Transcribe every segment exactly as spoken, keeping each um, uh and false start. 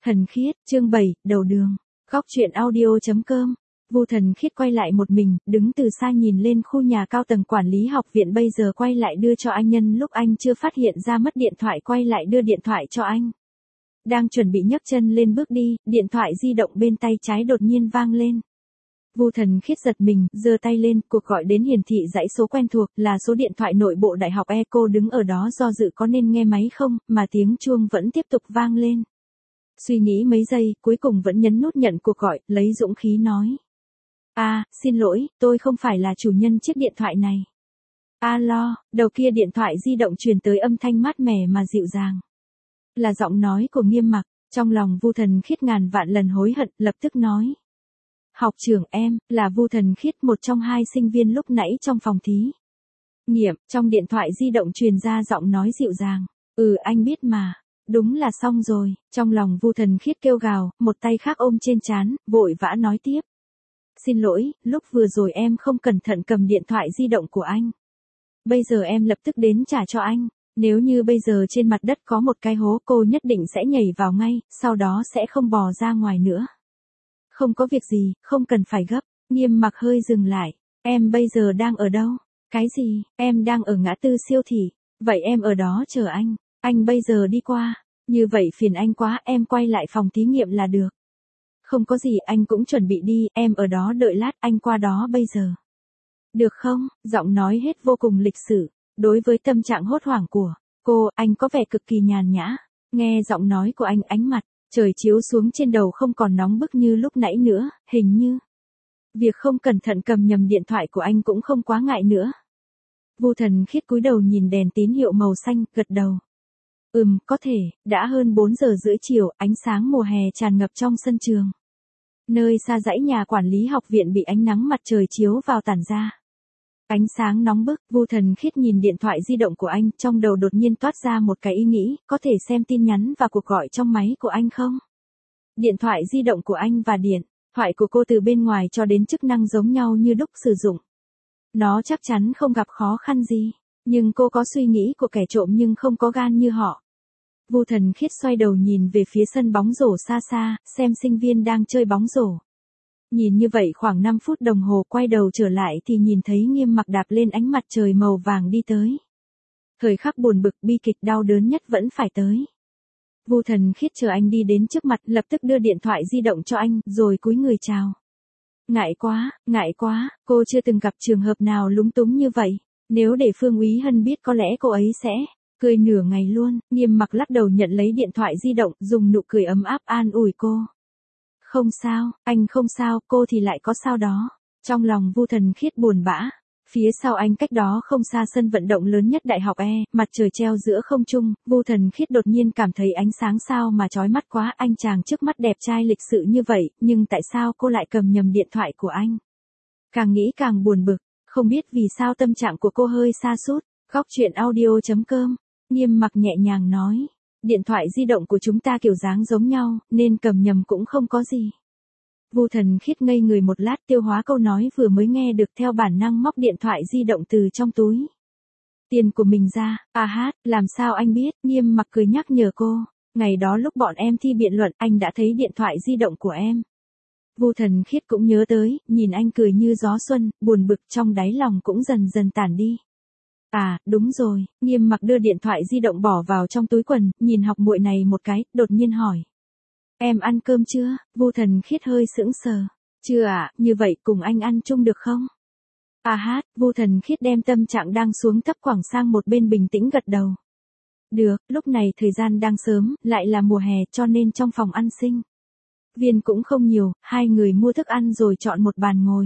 Thần Khiết, chương bảy, đầu đường. Góc truyện audio.com. Vu Thần Khiết quay lại một mình, đứng từ xa nhìn lên khu nhà cao tầng quản lý học viện, bây giờ quay lại đưa cho anh nhân lúc anh chưa phát hiện ra mất điện thoại, quay lại đưa điện thoại cho anh. Đang chuẩn bị nhấc chân lên bước đi, điện thoại di động bên tay trái đột nhiên vang lên. Vu Thần Khiết giật mình, giơ tay lên, cuộc gọi đến hiển thị dãy số quen thuộc, là số điện thoại nội bộ đại học E. Cô đứng ở đó do dự có nên nghe máy không, mà tiếng chuông vẫn tiếp tục vang lên. Suy nghĩ mấy giây, cuối cùng vẫn nhấn nút nhận cuộc gọi, lấy dũng khí nói. À, xin lỗi, tôi không phải là chủ nhân chiếc điện thoại này. Alo, đầu kia điện thoại di động truyền tới âm thanh mát mẻ mà dịu dàng. Là giọng nói của Nghiêm Mặc, trong lòng Vu Thần Khiết ngàn vạn lần hối hận, lập tức nói. Học trưởng em, là Vu Thần Khiết, một trong hai sinh viên lúc nãy trong phòng thí nghiệm, trong điện thoại di động truyền ra giọng nói dịu dàng. Ừ, anh biết mà. Đúng là xong rồi, trong lòng Vu Thần Khiết kêu gào, một tay khác ôm trên trán, vội vã nói tiếp. Xin lỗi, lúc vừa rồi em không cẩn thận cầm điện thoại di động của anh. Bây giờ em lập tức đến trả cho anh. Nếu như bây giờ trên mặt đất có một cái hố, cô nhất định sẽ nhảy vào ngay, sau đó sẽ không bò ra ngoài nữa. Không có việc gì, không cần phải gấp. Nghiêm Mặc hơi dừng lại. Em bây giờ đang ở đâu? Cái gì? Em đang ở ngã tư siêu thị. Vậy em ở đó chờ anh. Anh bây giờ đi qua. Như vậy phiền anh quá, em quay lại phòng thí nghiệm là được. Không có gì, anh cũng chuẩn bị đi, em ở đó đợi lát, anh qua đó bây giờ. Được không? Giọng nói hết vô cùng lịch sự. Đối với tâm trạng hốt hoảng của cô, anh có vẻ cực kỳ nhàn nhã. Nghe giọng nói của anh, ánh mặt trời chiếu xuống trên đầu không còn nóng bức như lúc nãy nữa, hình như việc không cẩn thận cầm nhầm điện thoại của anh cũng không quá ngại nữa. Vu Thần Khiết cúi đầu nhìn đèn tín hiệu màu xanh, gật đầu. Ừm, có thể, đã hơn bốn giờ rưỡi chiều, ánh sáng mùa hè tràn ngập trong sân trường. Nơi xa dãy nhà quản lý học viện bị ánh nắng mặt trời chiếu vào tản ra. Ánh sáng nóng bức, Vu Thần Khiết nhìn điện thoại di động của anh, trong đầu đột nhiên toát ra một cái ý nghĩ, có thể xem tin nhắn và cuộc gọi trong máy của anh không? Điện thoại di động của anh và điện thoại của cô từ bên ngoài cho đến chức năng giống nhau như đúc sử dụng. Nó chắc chắn không gặp khó khăn gì, nhưng cô có suy nghĩ của kẻ trộm nhưng không có gan như họ. Vu Thần Khiết xoay đầu nhìn về phía sân bóng rổ xa xa, xem sinh viên đang chơi bóng rổ. Nhìn như vậy khoảng năm phút đồng hồ, quay đầu trở lại thì nhìn thấy Nghiêm Mặc đạp lên ánh mặt trời màu vàng đi tới. Thời khắc buồn bực, bi kịch, đau đớn nhất vẫn phải tới. Vu Thần Khiết chờ anh đi đến trước mặt, lập tức đưa điện thoại di động cho anh, rồi cúi người chào. Ngại quá, ngại quá, cô chưa từng gặp trường hợp nào lúng túng như vậy. Nếu để Phương Úy Hân biết có lẽ cô ấy sẽ cười nửa ngày luôn. Nghiêm Mặc lắc đầu nhận lấy điện thoại di động, dùng nụ cười ấm áp an ủi cô. Không sao, anh không sao, cô thì lại có sao đó. Trong lòng Vu Thần Khiết buồn bã. Phía sau anh cách đó không xa sân vận động lớn nhất đại học E, mặt trời treo giữa không trung, Vu Thần Khiết đột nhiên cảm thấy ánh sáng sao mà chói mắt quá, anh chàng trước mắt đẹp trai lịch sự như vậy, nhưng tại sao cô lại cầm nhầm điện thoại của anh? Càng nghĩ càng buồn bực, không biết vì sao tâm trạng của cô hơi sa sút. Góc truyện audio.com. Nghiêm Mặc nhẹ nhàng nói. Điện thoại di động của chúng ta kiểu dáng giống nhau, nên cầm nhầm cũng không có gì. Vu Thần Khiết ngây người một lát, tiêu hóa câu nói vừa mới nghe được, theo bản năng móc điện thoại di động từ trong túi tiền của mình ra. À hát, làm sao anh biết? Nghiêm Mặc cười nhắc nhở cô. Ngày đó lúc bọn em thi biện luận, anh đã thấy điện thoại di động của em. Vu Thần Khiết cũng nhớ tới, nhìn anh cười như gió xuân, buồn bực trong đáy lòng cũng dần dần tản đi. À, đúng rồi. Nghiêm Mặc đưa điện thoại di động bỏ vào trong túi quần, nhìn học muội này một cái, đột nhiên hỏi. Em ăn cơm chưa? Vu Thần Khiết hơi sững sờ. Chưa ạ, à, như vậy cùng anh ăn chung được không? À hát, Vu Thần Khiết đem tâm trạng đang xuống thấp quẳng sang một bên, bình tĩnh gật đầu. Được, lúc này thời gian đang sớm, lại là mùa hè, cho nên trong phòng ăn sinh viên cũng không nhiều, hai người mua thức ăn rồi chọn một bàn ngồi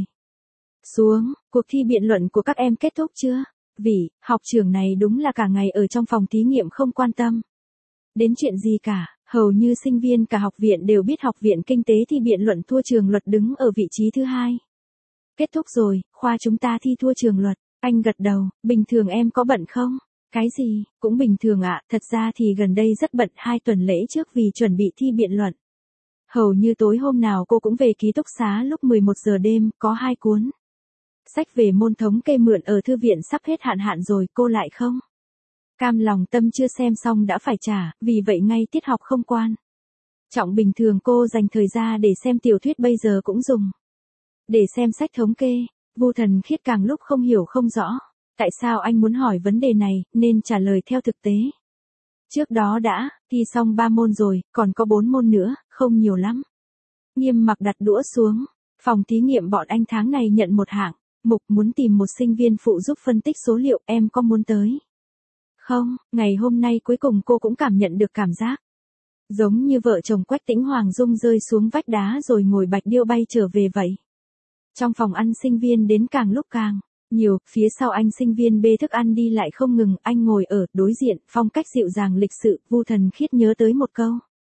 xuống. Cuộc thi biện luận của các em kết thúc chưa? Vì, học trưởng này đúng là cả ngày ở trong phòng thí nghiệm không quan tâm đến chuyện gì cả. Hầu như sinh viên cả học viện đều biết học viện kinh tế thi biện luận thua trường luật, đứng ở vị trí thứ hai. Kết thúc rồi, khoa chúng ta thi thua trường luật. Anh gật đầu. Bình thường em có bận không? Cái gì? Cũng bình thường ạ, à, thật ra thì gần đây rất bận, hai tuần lễ trước vì chuẩn bị thi biện luận. Hầu như tối hôm nào cô cũng về ký túc xá lúc mười một giờ đêm, có hai cuốn sách về môn thống kê mượn ở thư viện sắp hết hạn hạn rồi, cô lại không cam lòng tâm chưa xem xong đã phải trả, vì vậy ngay tiết học không quan Trọng bình thường cô dành thời gian để xem tiểu thuyết bây giờ cũng dùng. Để xem sách thống kê, Vu Thần Khiết càng lúc không hiểu không rõ. Tại sao anh muốn hỏi vấn đề này, nên trả lời theo thực tế. Trước đó đã, thi xong ba môn rồi, còn có bốn môn nữa, không nhiều lắm. Nghiêm Mặc đặt đũa xuống. Phòng thí nghiệm bọn anh tháng này nhận một hạng mục muốn tìm một sinh viên phụ giúp phân tích số liệu, em có muốn tới? Không, ngày hôm nay cuối cùng cô cũng cảm nhận được cảm giác. Giống như vợ chồng Quách Tĩnh Hoàng Dung rơi xuống vách đá rồi ngồi bạch điêu bay trở về vậy. Trong phòng ăn sinh viên đến càng lúc càng nhiều, phía sau anh sinh viên bê thức ăn đi lại không ngừng, anh ngồi ở đối diện, phong cách dịu dàng lịch sự, Vu Thần Khiết nhớ tới một câu.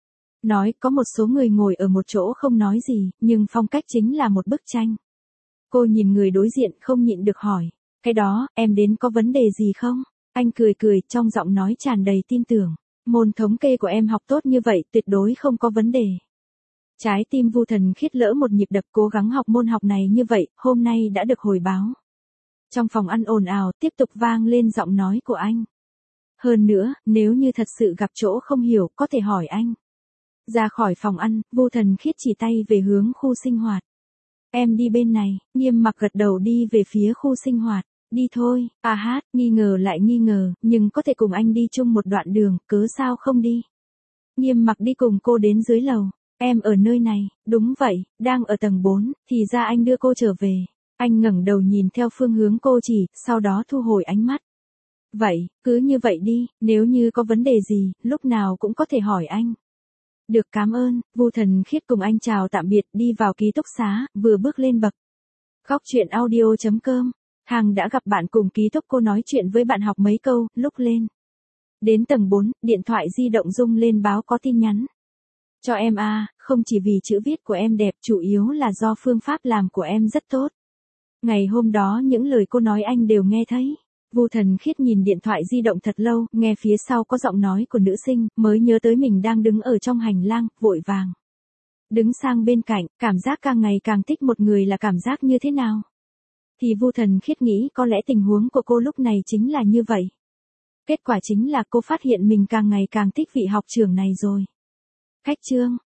Nói có một số người ngồi ở một chỗ không nói gì, nhưng phong cách chính là một bức tranh. Cô nhìn người đối diện không nhịn được hỏi, cái đó, em đến có vấn đề gì không? Anh cười cười, trong giọng nói tràn đầy tin tưởng. Môn thống kê của em học tốt như vậy, tuyệt đối không có vấn đề. Trái tim Vu Thần Khiết lỡ một nhịp đập, cố gắng học môn học này như vậy, hôm nay đã được hồi báo. Trong phòng ăn ồn ào, tiếp tục vang lên giọng nói của anh. Hơn nữa, nếu như thật sự gặp chỗ không hiểu, có thể hỏi anh. Ra khỏi phòng ăn, Vu Thần Khiết chỉ tay về hướng khu sinh hoạt. Em đi bên này, Nghiêm Mặc gật đầu đi về phía khu sinh hoạt. Đi thôi, à hát, nghi ngờ lại nghi ngờ, nhưng có thể cùng anh đi chung một đoạn đường, cớ sao không đi. Nghiêm Mặc đi cùng cô đến dưới lầu. Em ở nơi này, đúng vậy, đang ở tầng bốn, thì ra anh đưa cô trở về. Anh ngẩng đầu nhìn theo phương hướng cô chỉ, sau đó thu hồi ánh mắt. Vậy, cứ như vậy đi, nếu như có vấn đề gì, lúc nào cũng có thể hỏi anh. Được, cảm ơn. Vu Thần Khiết cùng anh chào tạm biệt, đi vào ký túc xá, vừa bước lên bậc. Góc truyện audio chấm com. Hàng đã gặp bạn cùng ký túc, cô nói chuyện với bạn học mấy câu, lúc lên. Đến tầng bốn, điện thoại di động rung lên báo có tin nhắn. Cho em a, à, không chỉ vì chữ viết của em đẹp, chủ yếu là do phương pháp làm của em rất tốt. Ngày hôm đó những lời cô nói anh đều nghe thấy. Vu Thần Khiết nhìn điện thoại di động thật lâu, nghe phía sau có giọng nói của nữ sinh, mới nhớ tới mình đang đứng ở trong hành lang, vội vàng. Đứng sang bên cạnh, cảm giác càng ngày càng thích một người là cảm giác như thế nào? Thì Vu Thần Khiết nghĩ có lẽ tình huống của cô lúc này chính là như vậy. Kết quả chính là cô phát hiện mình càng ngày càng thích vị học trưởng này rồi. Khách chương.